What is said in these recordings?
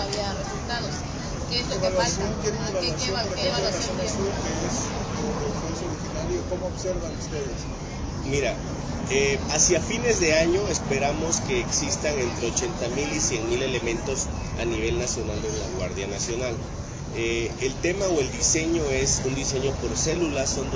todavía resultados. ¿Qué es lo que falta? ¿Qué evaluación tiene? ¿Qué es lo que es originario? ¿Cómo observan ustedes? Mira, hacia fines de año esperamos que existan entre 80,000 y 100,000 elementos a nivel nacional de la Guardia Nacional. El tema o el diseño es un diseño por células, son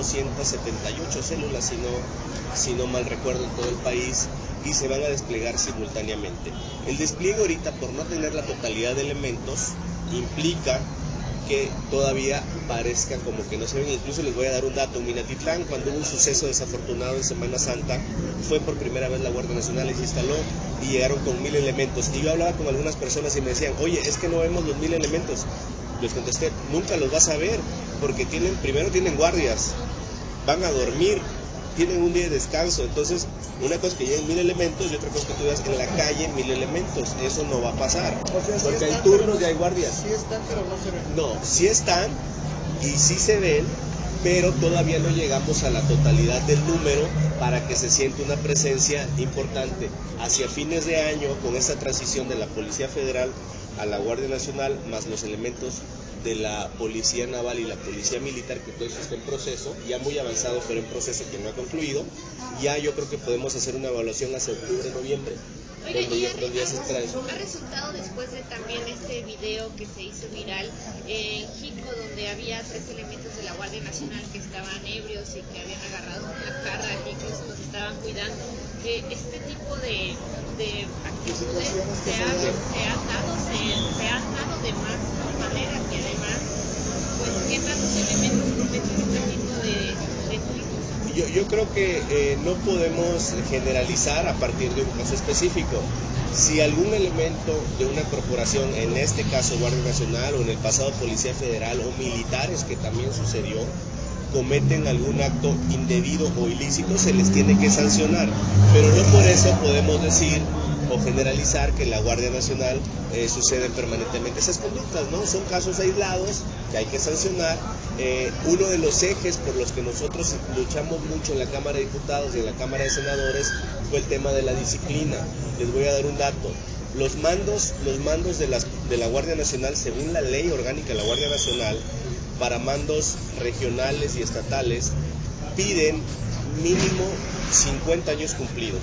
278 células, si no mal recuerdo, en todo el país, y se van a desplegar simultáneamente. El despliegue ahorita, por no tener la totalidad de elementos, implica que todavía parezca como que no se ven. Incluso les voy a dar un dato: en Minatitlán, cuando hubo un suceso desafortunado en Semana Santa, fue por primera vez la Guardia Nacional y se instaló y llegaron con 1,000 elementos, y yo hablaba con algunas personas y me decían, oye, es que no vemos los 1,000 elementos. Les contesté, nunca los vas a ver, porque primero tienen guardias, van a dormir, tienen un día de descanso. Entonces, una cosa es que lleguen 1,000 elementos y otra cosa es que tú veas en la calle 1,000 elementos. Eso no va a pasar, O sea, porque sí hay están, turnos y hay guardias. Sí están, pero no se ven. No, sí están y sí se ven, pero todavía no llegamos a la totalidad del número para que se sienta una presencia importante. Hacia fines de año, con esta transición de la Policía Federal a la Guardia Nacional, más los elementos de la Policía Naval y la Policía Militar, que todo eso está en proceso, ya muy avanzado, pero en proceso que no ha concluido, ya yo creo que podemos hacer una evaluación hacia octubre, noviembre. Oiga, ¿y ha resultado después de también este video que se hizo viral en Jico, donde había 3 elementos de la Guardia Nacional que estaban ebrios y que habían agarrado una jarra y incluso los estaban cuidando? Este tipo de actitudes se han dado de más maneras, y además, pues, ¿qué tantos elementos prometen este tipo de turismo? Yo creo que no podemos generalizar a partir de un caso específico. Si algún elemento de una corporación, en este caso Guardia Nacional, o en el pasado Policía Federal, o militares, que también sucedió, cometen algún acto indebido o ilícito, se les tiene que sancionar. Pero no por eso podemos decir o generalizar que en la Guardia Nacional suceden permanentemente esas conductas, ¿no? Son casos aislados que hay que sancionar. Uno de los ejes por los que nosotros luchamos mucho en la Cámara de Diputados y en la Cámara de Senadores fue el tema de la disciplina. Les voy a dar un dato. Los mandos de la Guardia Nacional, según la ley orgánica de la Guardia Nacional, para mandos regionales y estatales, piden mínimo 50 años cumplidos,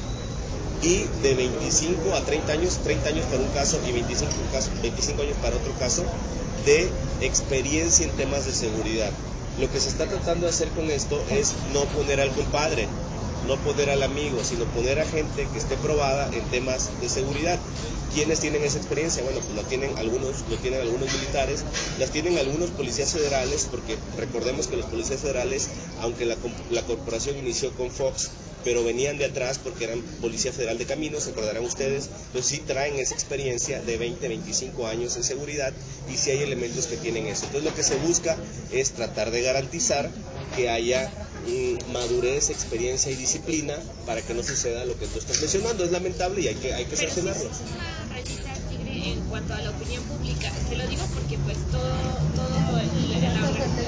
y de 25 a 30 años para un caso y 25 años para otro caso, de experiencia en temas de seguridad. Lo que se está tratando de hacer con esto es no poner al compadre, no poner al amigo, sino poner a gente que esté probada en temas de seguridad. ¿Quiénes tienen esa experiencia? Bueno, pues lo tienen algunos militares, las tienen algunos policías federales, porque recordemos que los policías federales, aunque la corporación inició con Fox, pero venían de atrás porque eran Policía Federal de Caminos, se acordarán ustedes, pues sí traen esa experiencia de 20, 25 años en seguridad, y sí hay elementos que tienen eso. Entonces lo que se busca es tratar de garantizar que haya madurez, experiencia y disciplina para que no suceda lo que tú estás mencionando. Es lamentable y hay que sancionarlo. Pero sí es una rayita al tigre en cuanto a la opinión pública. Se lo digo porque pues todo